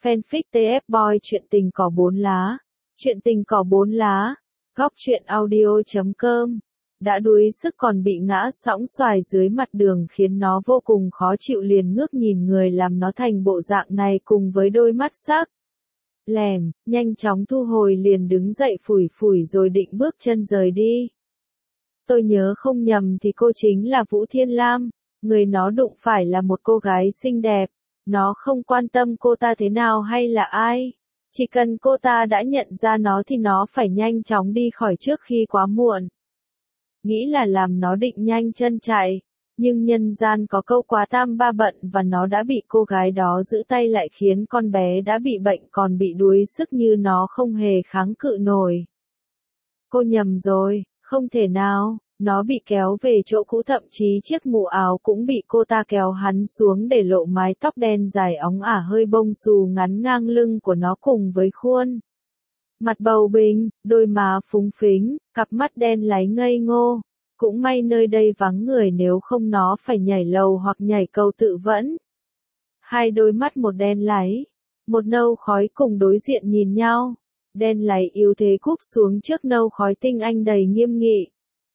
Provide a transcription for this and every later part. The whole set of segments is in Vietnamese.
fanfic TF Boy chuyện tình cỏ 4 lá. Chuyện tình cỏ 4 lá. Góc truyện audio.com. Đã đuối sức còn bị ngã sõng xoài dưới mặt đường khiến nó vô cùng khó chịu, liền ngước nhìn người làm nó thành bộ dạng này cùng với đôi mắt sắc lẻm, nhanh chóng thu hồi liền đứng dậy phủi phủi rồi định bước chân rời đi. Tôi nhớ không nhầm thì cô chính là Vũ Thiên Lam, người nó đụng phải là một cô gái xinh đẹp, nó không quan tâm cô ta thế nào hay là ai, chỉ cần cô ta đã nhận ra nó thì nó phải nhanh chóng đi khỏi trước khi quá muộn. Nghĩ là làm nó định nhanh chân chạy, nhưng nhân gian có câu quá tam ba bận và nó đã bị cô gái đó giữ tay lại khiến con bé đã bị bệnh còn bị đuối sức như nó không hề kháng cự nổi. Cô nhầm rồi, không thể nào, nó bị kéo về chỗ cũ, thậm chí chiếc mũ áo cũng bị cô ta kéo hắn xuống để lộ mái tóc đen dài óng ả hơi bông xù ngắn ngang lưng của nó cùng với khuôn mặt bầu bĩnh, đôi má phúng phính, cặp mắt đen láy ngây ngô. Cũng may nơi đây vắng người, nếu không nó phải nhảy lầu hoặc nhảy cầu tự vẫn. Hai đôi mắt, một đen láy, một nâu khói cùng đối diện nhìn nhau. Đen láy yếu thế cúp xuống trước nâu khói tinh anh đầy nghiêm nghị.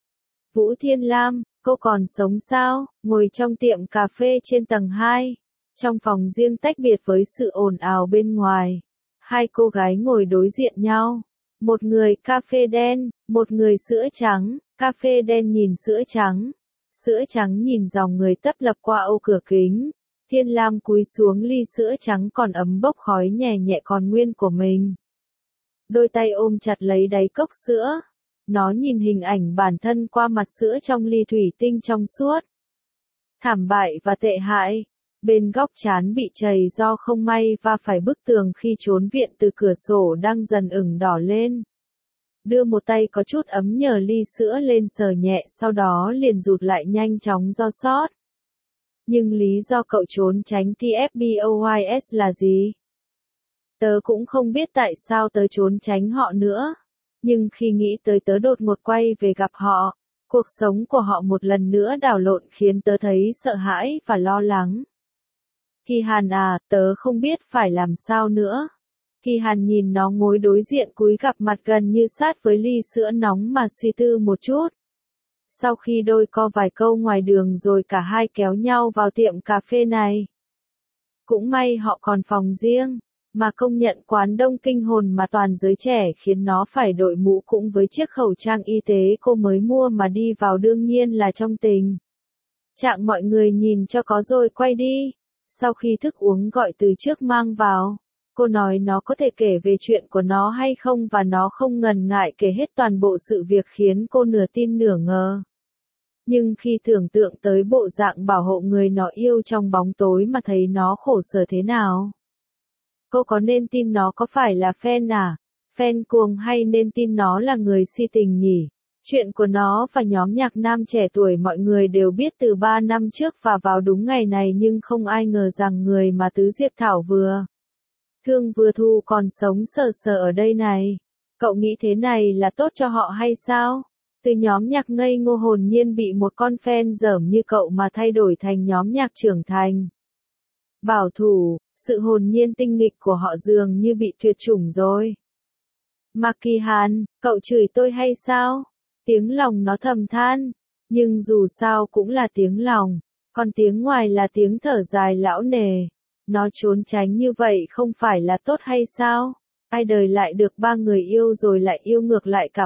Vũ Thiên Lam, cô còn sống sao? Ngồi trong tiệm cà phê trên tầng 2. Trong phòng riêng tách biệt với sự ồn ào bên ngoài. Hai cô gái ngồi đối diện nhau. Một người cà phê đen, một người sữa trắng. Cà phê đen nhìn sữa trắng nhìn dòng người tấp lập qua ô cửa kính. Thiên Lam cúi xuống ly sữa trắng còn ấm bốc khói nhẹ nhẹ còn nguyên của mình. Đôi tay ôm chặt lấy đáy cốc sữa. Nó nhìn hình ảnh bản thân qua mặt sữa trong ly thủy tinh trong suốt. Thảm bại và tệ hại. Bên góc trán bị chày do không may va phải bức tường khi trốn viện từ cửa sổ đang dần ửng đỏ lên. Đưa một tay có chút ấm nhờ ly sữa lên sờ nhẹ, sau đó liền rụt lại nhanh chóng do sót. Nhưng lý do cậu trốn tránh TFBOYS là gì? Tớ cũng không biết tại sao tớ trốn tránh họ nữa. Nhưng khi nghĩ tới tớ đột ngột quay về gặp họ, cuộc sống của họ một lần nữa đảo lộn khiến tớ thấy sợ hãi và lo lắng. Kỳ Hàn à, tớ không biết phải làm sao nữa. Kỳ Hàn nhìn nó ngồi đối diện cúi gặp mặt gần như sát với ly sữa nóng mà suy tư một chút. Sau khi đôi co vài câu ngoài đường rồi cả hai kéo nhau vào tiệm cà phê này. Cũng may họ còn phòng riêng, mà công nhận quán đông kinh hồn mà toàn giới trẻ khiến nó phải đội mũ cũng với chiếc khẩu trang y tế cô mới mua mà đi vào đương nhiên là trong tình trạng mọi người nhìn cho có rồi quay đi. Sau khi thức uống gọi từ trước mang vào. Cô nói nó có thể kể về chuyện của nó hay không và nó không ngần ngại kể hết toàn bộ sự việc khiến cô nửa tin nửa ngờ. Nhưng khi tưởng tượng tới bộ dạng bảo hộ người nó yêu trong bóng tối mà thấy nó khổ sở thế nào. Cô có nên tin nó có phải là fan à? Fan cuồng hay nên tin nó là người si tình nhỉ? Chuyện của nó và nhóm nhạc nam trẻ tuổi mọi người đều biết từ 3 năm trước và vào đúng ngày này, nhưng không ai ngờ rằng người mà Tứ Diệp Thảo vừa thương vừa thù còn sống sờ sờ ở đây này. Cậu nghĩ thế này là tốt cho họ hay sao? Từ nhóm nhạc ngây ngô hồn nhiên bị một con fan dởm như cậu mà thay đổi thành nhóm nhạc trưởng thành. Bảo thủ, sự hồn nhiên tinh nghịch của họ dường như bị tuyệt chủng rồi. Mà Kỳ Hàn, cậu chửi tôi hay sao? Tiếng lòng nó thầm than. Nhưng dù sao cũng là tiếng lòng, còn tiếng ngoài là tiếng thở dài lão nề. Nó trốn tránh như vậy không phải là tốt hay sao? Ai đời lại được 3 người yêu rồi lại yêu ngược lại cả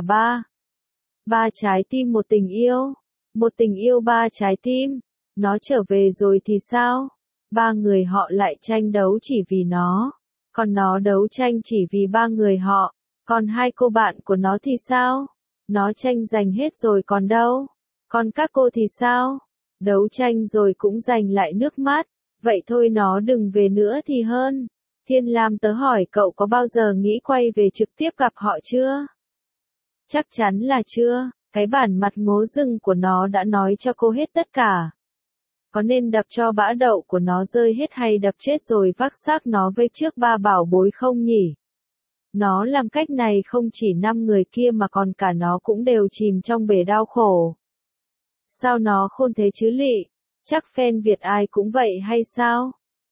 3 trái tim một tình yêu. Một tình yêu 3 trái tim. Nó trở về rồi thì sao? 3 người họ lại tranh đấu chỉ vì nó. Còn nó đấu tranh chỉ vì 3 người họ. Còn 2 cô bạn của nó thì sao? Nó tranh giành hết rồi còn đâu? Còn các cô thì sao? Đấu tranh rồi cũng giành lại nước mắt. Vậy thôi nó đừng về nữa thì hơn. Thiên Lam, tớ hỏi cậu có bao giờ nghĩ quay về trực tiếp gặp họ chưa? Chắc chắn là chưa. Cái bản mặt ngố rừng của nó đã nói cho cô hết tất cả. Có nên đập cho bã đậu của nó rơi hết hay đập chết rồi vác xác nó về trước 3 bảo bối không nhỉ? Nó làm cách này không chỉ 5 người kia mà còn cả nó cũng đều chìm trong bể đau khổ. Sao nó khôn thế chứ lị? Chắc fan Việt ai cũng vậy hay sao?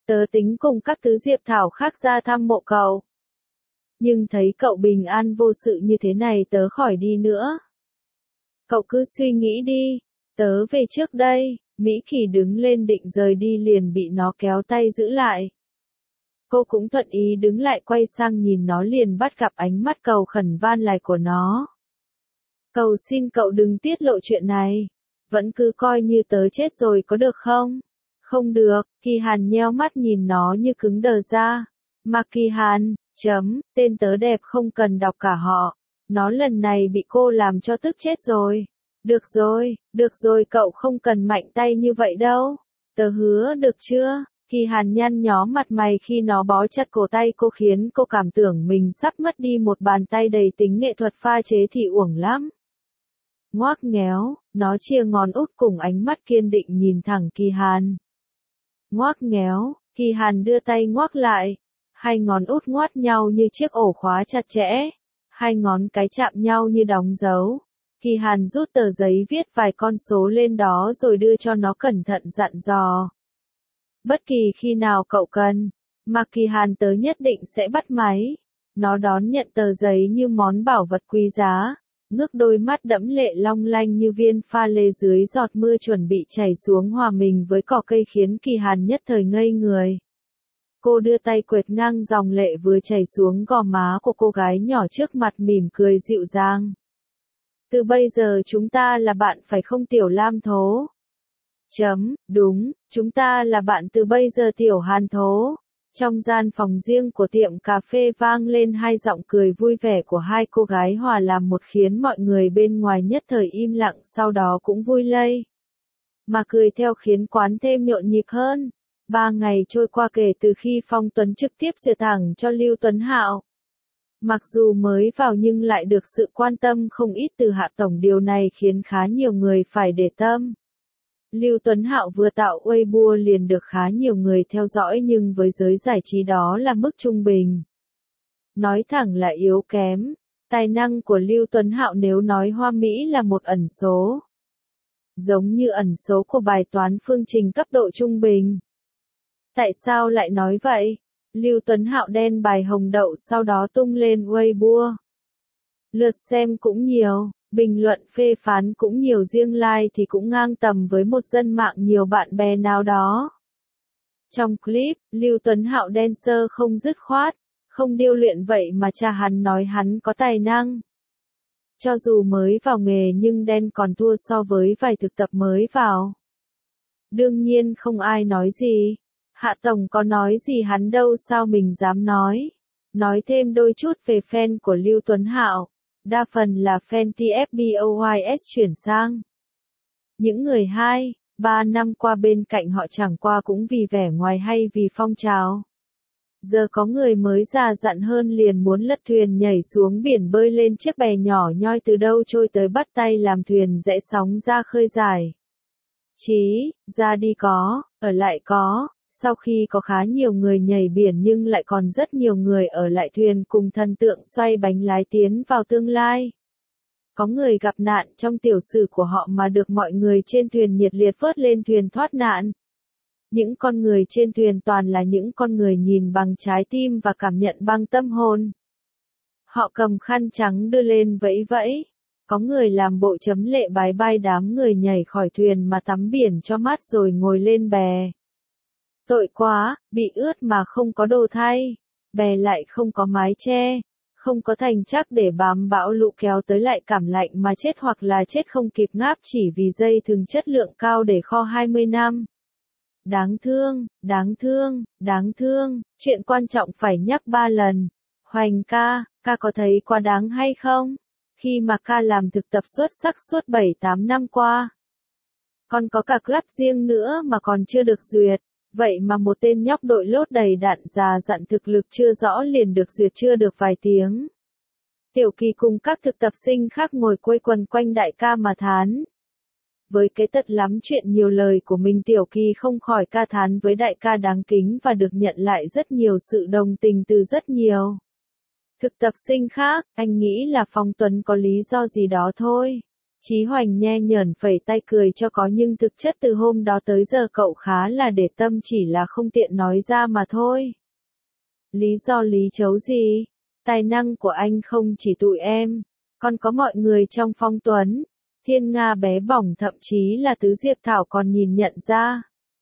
Tớ tính cùng các thứ Diệp Thảo khác ra thăm mộ cậu. Nhưng thấy cậu bình an vô sự như thế này tớ khỏi đi nữa. Cậu cứ suy nghĩ đi, tớ về trước đây. Mỹ Kỳ đứng lên định rời đi liền bị nó kéo tay giữ lại. Cô cũng thuận ý đứng lại quay sang nhìn nó liền bắt gặp ánh mắt cầu khẩn van lài của nó. Cầu xin cậu đừng tiết lộ chuyện này. Vẫn cứ coi như tớ chết rồi có được không? Không được, Kỳ Hàn nheo mắt nhìn nó như cứng đờ ra. Mà Kỳ Hàn, tên tớ đẹp không cần đọc cả họ. Nó lần này bị cô làm cho tức chết rồi. Được rồi cậu không cần mạnh tay như vậy đâu. Tớ hứa được chưa? Kỳ Hàn nhăn nhó mặt mày khi nó bó chặt cổ tay cô khiến cô cảm tưởng mình sắp mất đi một bàn tay đầy tính nghệ thuật pha chế thì uổng lắm. Ngoác ngéo, nó chia ngón út cùng ánh mắt kiên định nhìn thẳng Kỳ Hàn. Ngoác ngéo, Kỳ Hàn đưa tay ngoác lại. Hai ngón út ngoắt nhau như chiếc ổ khóa chặt chẽ. Hai ngón cái chạm nhau như đóng dấu. Kỳ Hàn rút tờ giấy viết vài con số lên đó rồi đưa cho nó cẩn thận dặn dò. Bất kỳ khi nào cậu cần, mà Kỳ Hàn tớ nhất định sẽ bắt máy. Nó đón nhận tờ giấy như món bảo vật quý giá, ngước đôi mắt đẫm lệ long lanh như viên pha lê dưới giọt mưa chuẩn bị chảy xuống hòa mình với cỏ cây khiến Kỳ Hàn nhất thời ngây người. Cô đưa tay quệt ngang dòng lệ vừa chảy xuống gò má của cô gái nhỏ trước mặt mỉm cười dịu dàng. Từ bây giờ chúng ta là bạn phải không Tiểu Lam Thố? Đúng, chúng ta là bạn từ bây giờ Tiểu Hàn Thố. Trong gian phòng riêng của tiệm cà phê vang lên hai giọng cười vui vẻ của hai cô gái hòa làm một khiến mọi người bên ngoài nhất thời im lặng sau đó cũng vui lây. Mà cười theo khiến quán thêm nhộn nhịp hơn. 3 ngày trôi qua kể từ khi Phong Tuấn trực tiếp duyệt thẳng cho Lưu Tuấn Hạo. Mặc dù mới vào nhưng lại được sự quan tâm không ít từ Hạ Tổng, điều này khiến khá nhiều người phải để tâm. Lưu Tuấn Hạo vừa tạo Weibo liền được khá nhiều người theo dõi nhưng với giới giải trí đó là mức trung bình. Nói thẳng là yếu kém, tài năng của Lưu Tuấn Hạo nếu nói hoa mỹ là một ẩn số. Giống như ẩn số của bài toán phương trình cấp độ trung bình. Tại sao lại nói vậy? Lưu Tuấn Hạo đen bài hồng đậu sau đó tung lên Weibo. Lượt xem cũng nhiều, bình luận phê phán cũng nhiều, riêng like thì cũng ngang tầm với một dân mạng nhiều bạn bè nào đó. Trong clip, Lưu Tuấn Hạo dancer không dứt khoát, không điêu luyện vậy mà cha hắn nói hắn có tài năng. Cho dù mới vào nghề nhưng đen còn thua so với vài thực tập mới vào. Đương nhiên không ai nói gì. Hạ Tổng có nói gì hắn đâu sao mình dám nói. Nói thêm đôi chút về fan của Lưu Tuấn Hạo. Đa phần là fan TFBOYS chuyển sang. Những người 2-3 năm qua bên cạnh họ chẳng qua cũng vì vẻ ngoài hay vì phong trào. Giờ có người mới già dặn hơn liền muốn lật thuyền nhảy xuống biển bơi lên chiếc bè nhỏ nhoi từ đâu trôi tới bắt tay làm thuyền rẽ sóng ra khơi dài. Ra đi có, ở lại có. Sau khi có khá nhiều người nhảy biển nhưng lại còn rất nhiều người ở lại thuyền cùng thần tượng xoay bánh lái tiến vào tương lai. Có người gặp nạn trong tiểu sử của họ mà được mọi người trên thuyền nhiệt liệt vớt lên thuyền thoát nạn. Những con người trên thuyền toàn là những con người nhìn bằng trái tim và cảm nhận bằng tâm hồn. Họ cầm khăn trắng đưa lên vẫy vẫy. Có người làm bộ chấm lệ bái bai đám người nhảy khỏi thuyền mà tắm biển cho mát rồi ngồi lên bè. Tội quá, bị ướt mà không có đồ thay, bè lại không có mái che, không có thành chắc để bám bão lũ kéo tới lại cảm lạnh mà chết hoặc là chết không kịp ngáp chỉ vì dây thừng chất lượng cao để kho 20 năm. Đáng thương, chuyện quan trọng phải nhắc 3 lần. Hoành ca có thấy quá đáng hay không? Khi mà ca làm thực tập xuất sắc suốt 7-8 năm qua. Còn có cả club riêng nữa mà còn chưa được duyệt. Vậy mà một tên nhóc đội lốt đầy đạn già dặn thực lực chưa rõ liền được duyệt chưa được vài tiếng. Tiểu Kỳ cùng các thực tập sinh khác ngồi quây quần quanh đại ca mà thán. Với cái tật lắm chuyện nhiều lời của mình Tiểu Kỳ không khỏi ca thán với đại ca đáng kính và được nhận lại rất nhiều sự đồng tình từ rất nhiều thực tập sinh khác. Anh nghĩ là Phong Tuấn có lý do gì đó thôi. Chí Hoành nhe nhởn phẩy tay cười cho có nhưng thực chất từ hôm đó tới giờ cậu khá là để tâm, chỉ là không tiện nói ra mà thôi. Lý do lý chấu gì? Tài năng của anh không chỉ tụi em, còn có mọi người trong Phong Tuấn, Thiên Nga bé bỏng, thậm chí là Tứ Diệp Thảo còn nhìn nhận ra.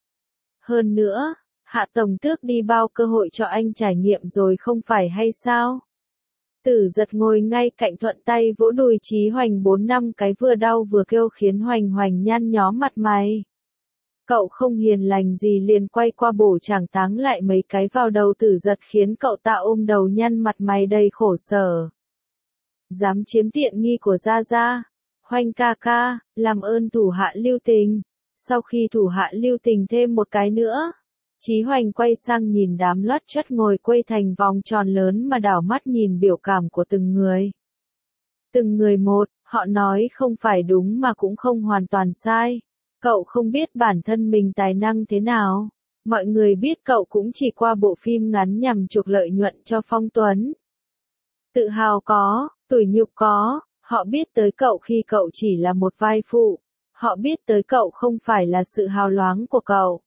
Hơn nữa, Hạ Tổng Tước đi bao cơ hội cho anh trải nghiệm rồi không phải hay sao? Tử Giật ngồi ngay cạnh thuận tay vỗ đùi Chí Hoành 4-5 cái vừa đau vừa kêu khiến Hoành Hoành nhăn nhó mặt mày. Cậu không hiền lành gì liền quay qua bổ chảng táng lại mấy cái vào đầu Tử Giật khiến cậu ta ôm đầu nhăn mặt mày đầy khổ sở. Dám chiếm tiện nghi của Gia Gia, Hoành ca ca, làm ơn thủ hạ lưu tình. Sau khi thủ hạ lưu tình thêm một cái nữa, Chí Hoành quay sang nhìn đám lót chất ngồi quây thành vòng tròn lớn mà đảo mắt nhìn biểu cảm của từng người. Từng người một, họ nói không phải đúng mà cũng không hoàn toàn sai. Cậu không biết bản thân mình tài năng thế nào. Mọi người biết cậu cũng chỉ qua bộ phim ngắn nhằm chuộc lợi nhuận cho Phong Tuấn. Tự hào có, tủi nhục có, họ biết tới cậu khi cậu chỉ là một vai phụ. Họ biết tới cậu không phải là sự hào nhoáng của cậu.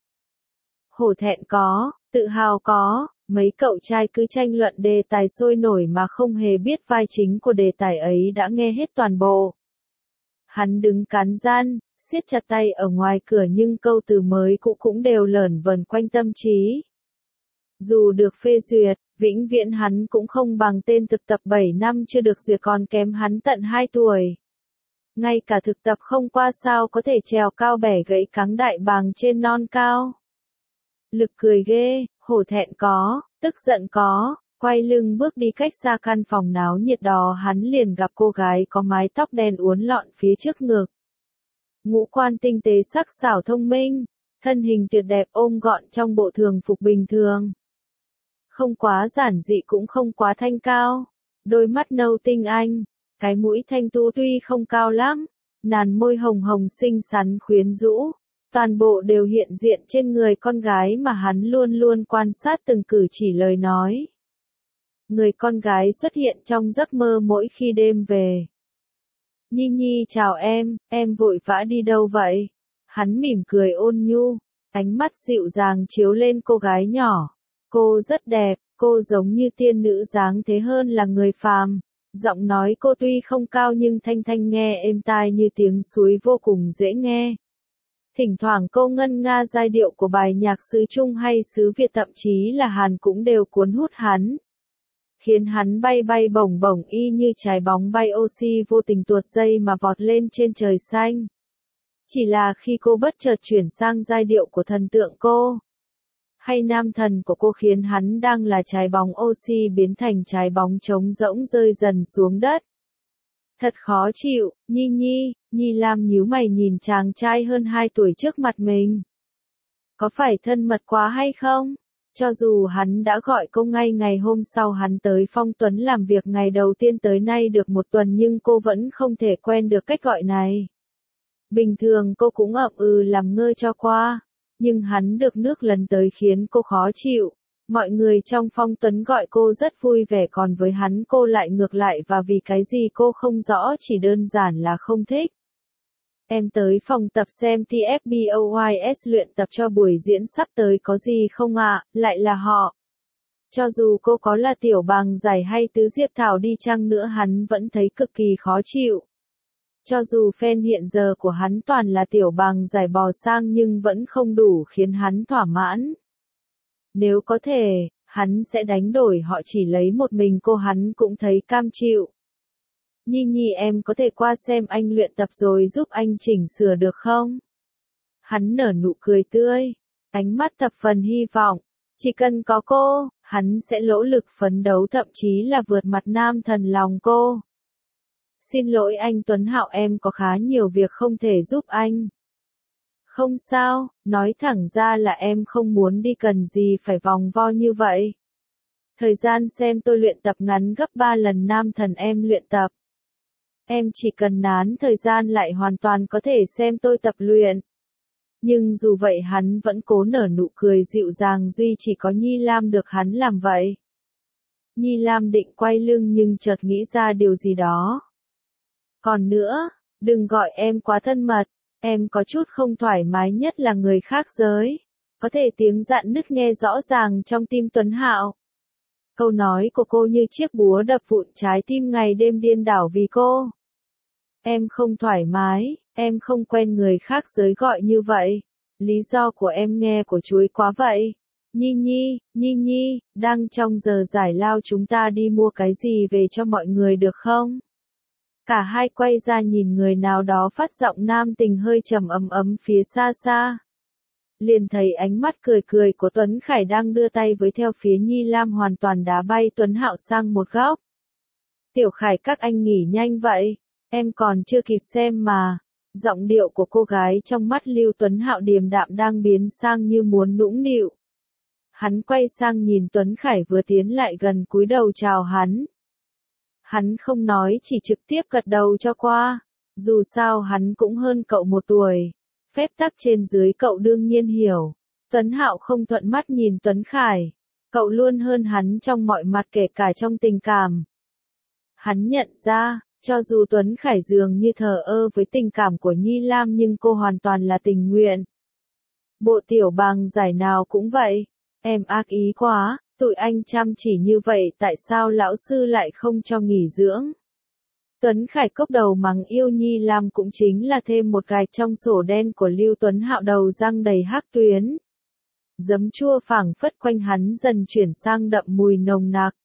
Hổ thẹn có, tự hào có, mấy cậu trai cứ tranh luận đề tài sôi nổi mà không hề biết vai chính của đề tài ấy đã nghe hết toàn bộ. Hắn đứng cắn răng, siết chặt tay ở ngoài cửa nhưng câu từ mới cũ cũng đều lởn vởn quanh tâm trí. Dù được phê duyệt, vĩnh viễn hắn cũng không bằng tên thực tập 7 năm chưa được duyệt còn kém hắn tận 2 tuổi. Ngay cả thực tập không qua sao có thể trèo cao bẻ gãy cáng đại bàng trên non cao. Lực cười ghê, hổ thẹn có, tức giận có, quay lưng bước đi cách xa căn phòng náo nhiệt đó hắn liền gặp cô gái có mái tóc đen uốn lọn phía trước ngực. Ngũ quan tinh tế sắc sảo thông minh, thân hình tuyệt đẹp ôm gọn trong bộ thường phục bình thường. Không quá giản dị cũng không quá thanh cao, đôi mắt nâu tinh anh, cái mũi thanh tú tuy không cao lắm, làn môi hồng hồng xinh xắn quyến rũ. Toàn bộ đều hiện diện trên người con gái mà hắn luôn luôn quan sát từng cử chỉ lời nói. Người con gái xuất hiện trong giấc mơ mỗi khi đêm về. Nhi Nhi chào em vội vã đi đâu vậy? Hắn mỉm cười ôn nhu, ánh mắt dịu dàng chiếu lên cô gái nhỏ. Cô rất đẹp, cô giống như tiên nữ dáng thế hơn là người phàm. Giọng nói cô tuy không cao nhưng thanh thanh nghe êm tai như tiếng suối vô cùng dễ nghe. Thỉnh thoảng cô ngân nga giai điệu của bài nhạc xứ Trung hay xứ Việt thậm chí là Hàn cũng đều cuốn hút hắn. Khiến hắn bay bay bổng bổng y như trái bóng bay oxy vô tình tuột dây mà vọt lên trên trời xanh. Chỉ là khi cô bất chợt chuyển sang giai điệu của thần tượng cô, hay nam thần của cô khiến hắn đang là trái bóng oxy biến thành trái bóng trống rỗng rơi dần xuống đất. Thật khó chịu, Nhi Lam nhíu mày nhìn chàng trai hơn 2 tuổi trước mặt mình. Có phải thân mật quá hay không? Cho dù hắn đã gọi cô ngay ngày hôm sau hắn tới Phong Tuấn làm việc ngày đầu tiên tới nay được 1 tuần nhưng cô vẫn không thể quen được cách gọi này. Bình thường cô cũng ậm ừ làm ngơ cho qua, nhưng hắn được nước lần tới khiến cô khó chịu. Mọi người trong Phong Tuấn gọi cô rất vui vẻ còn với hắn cô lại ngược lại và vì cái gì cô không rõ chỉ đơn giản là không thích. Em tới phòng tập xem TFBOYS luyện tập cho buổi diễn sắp tới có gì không ạ? Lại là họ. Cho dù cô có là Tiểu Bàng Giải hay Tứ Diệp Thảo đi chăng nữa hắn vẫn thấy cực kỳ khó chịu. Cho dù fan hiện giờ của hắn toàn là Tiểu Bàng Giải bò sang nhưng vẫn không đủ khiến hắn thỏa mãn. Nếu có thể, hắn sẽ đánh đổi họ chỉ lấy một mình cô hắn cũng thấy cam chịu. Nhi em có thể qua xem anh luyện tập rồi giúp anh chỉnh sửa được không? Hắn nở nụ cười tươi, ánh mắt thập phần hy vọng. Chỉ cần có cô, hắn sẽ nỗ lực phấn đấu thậm chí là vượt mặt nam thần lòng cô. Xin lỗi anh Tuấn Hạo em có khá nhiều việc không thể giúp anh. Không sao, nói thẳng ra là em không muốn đi cần gì phải vòng vo như vậy. Thời gian xem tôi luyện tập ngắn gấp 3 lần nam thần em luyện tập. Em chỉ cần nán thời gian lại hoàn toàn có thể xem tôi tập luyện. Nhưng dù vậy hắn vẫn cố nở nụ cười dịu dàng duy chỉ có Nhi Lam được hắn làm vậy. Nhi Lam định quay lưng nhưng chợt nghĩ ra điều gì đó. Còn nữa, Đừng gọi em quá thân mật, em có chút không thoải mái nhất là người khác giới. Có thể tiếng rạn nứt nghe rõ ràng trong tim Tuấn Hạo. Câu nói của cô như chiếc búa đập vụn trái tim ngày đêm điên đảo vì cô. Em không thoải mái, em không quen người khác giới gọi như vậy. Lý do của em nghe của chuối quá vậy. Nhi Nhi, đang trong giờ giải lao chúng ta đi mua cái gì về cho mọi người được không? Cả hai quay ra nhìn người nào đó phát giọng nam tình hơi trầm ấm phía xa xa. Liền thấy ánh mắt cười cười của Tuấn Khải đang đưa tay với theo phía Nhi Lam hoàn toàn đá bay Tuấn Hạo sang một góc. Tiểu Khải các anh nghỉ nhanh vậy, em còn chưa kịp xem mà. Giọng điệu của cô gái trong mắt Lưu Tuấn Hạo điềm đạm đang biến sang như muốn nũng nịu. Hắn quay sang nhìn Tuấn Khải vừa tiến lại gần cúi đầu chào hắn. Hắn không nói chỉ trực tiếp gật đầu cho qua. Dù sao hắn cũng hơn cậu một tuổi. Phép tắc trên dưới cậu đương nhiên hiểu. Tuấn Hạo không thuận mắt nhìn Tuấn Khải. Cậu luôn hơn hắn trong mọi mặt kể cả trong tình cảm. Hắn nhận ra, cho dù Tuấn Khải dường như thờ ơ với tình cảm của Nhi Lam nhưng cô hoàn toàn là tình nguyện. Bộ tiểu bằng giải nào cũng vậy. Em ác ý quá, tụi anh chăm chỉ như vậy tại sao lão sư lại không cho nghỉ dưỡng? Tuấn Khải cốc đầu mắng yêu Nhi Lam cũng chính là thêm một gạch trong sổ đen của Lưu Tuấn Hạo đầu răng đầy hắc tuyến. Giấm chua phảng phất quanh hắn dần chuyển sang đậm mùi nồng nặc.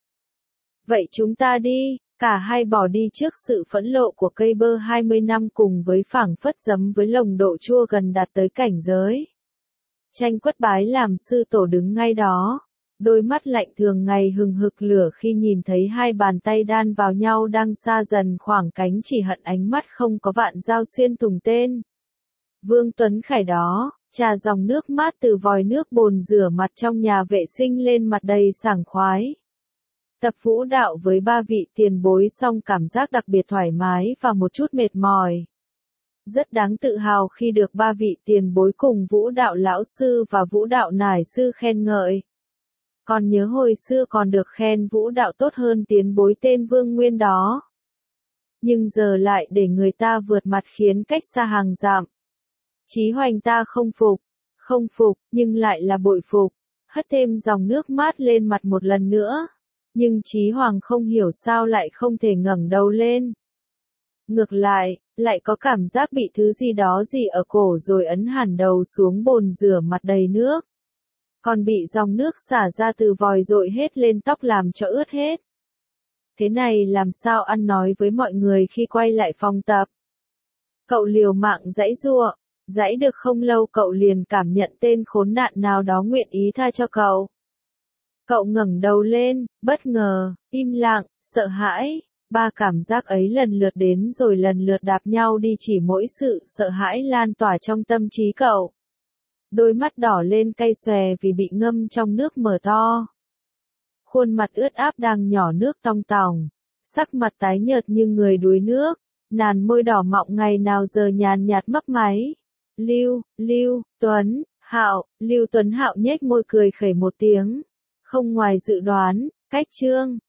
Vậy chúng ta đi, cả hai bỏ đi trước sự phẫn nộ của cây bơ 20 năm cùng với phảng phất giấm với lồng độ chua gần đạt tới cảnh giới. Tranh quất bái làm sư tổ đứng ngay đó. Đôi mắt lạnh thường ngày hừng hực lửa khi nhìn thấy hai bàn tay đan vào nhau đang xa dần khoảng cánh chỉ hận ánh mắt không có vạn dao xuyên thủng tên. Vương Tuấn Khải đó, trà dòng nước mát từ vòi nước bồn rửa mặt trong nhà vệ sinh lên mặt đầy sảng khoái. Tập vũ đạo với ba vị tiền bối xong cảm giác đặc biệt thoải mái và một chút mệt mỏi. Rất đáng tự hào khi được ba vị tiền bối cùng vũ đạo lão sư và vũ đạo nải sư khen ngợi. Còn nhớ hồi xưa còn được khen vũ đạo tốt hơn tiền bối tên Vương Nguyên đó. Nhưng giờ lại để người ta vượt mặt khiến cách xa hàng dặm. Chí Hoành ta không phục, nhưng lại là bội phục. Hất thêm dòng nước mát lên mặt một lần nữa. Nhưng Chí Hoàng không hiểu sao lại không thể ngẩng đầu lên. Ngược lại có cảm giác bị thứ gì đó gì ở cổ rồi ấn hẳn đầu xuống bồn rửa mặt đầy nước. Còn bị dòng nước xả ra từ vòi dội hết lên tóc làm cho ướt hết. Thế này làm sao ăn nói với mọi người khi quay lại phòng tập. Cậu liều mạng giãy giụa, giãy được không lâu cậu liền cảm nhận tên khốn nạn nào đó nguyện ý tha cho cậu. Cậu ngẩng đầu lên, bất ngờ, im lặng, sợ hãi. Ba cảm giác ấy lần lượt đến rồi lần lượt đạp nhau đi chỉ mỗi sự sợ hãi lan tỏa trong tâm trí cậu. Đôi mắt đỏ lên cay xòe vì bị ngâm trong nước mở to. Khuôn mặt ướt áp đang nhỏ nước tong tòng. Sắc mặt tái nhợt như người đuối nước. Nàn môi đỏ mọng ngày nào giờ nhàn nhạt mấp máy. Tuấn Hạo, Lưu Tuấn Hạo nhếch môi cười khẩy một tiếng. Không ngoài dự đoán, cách chương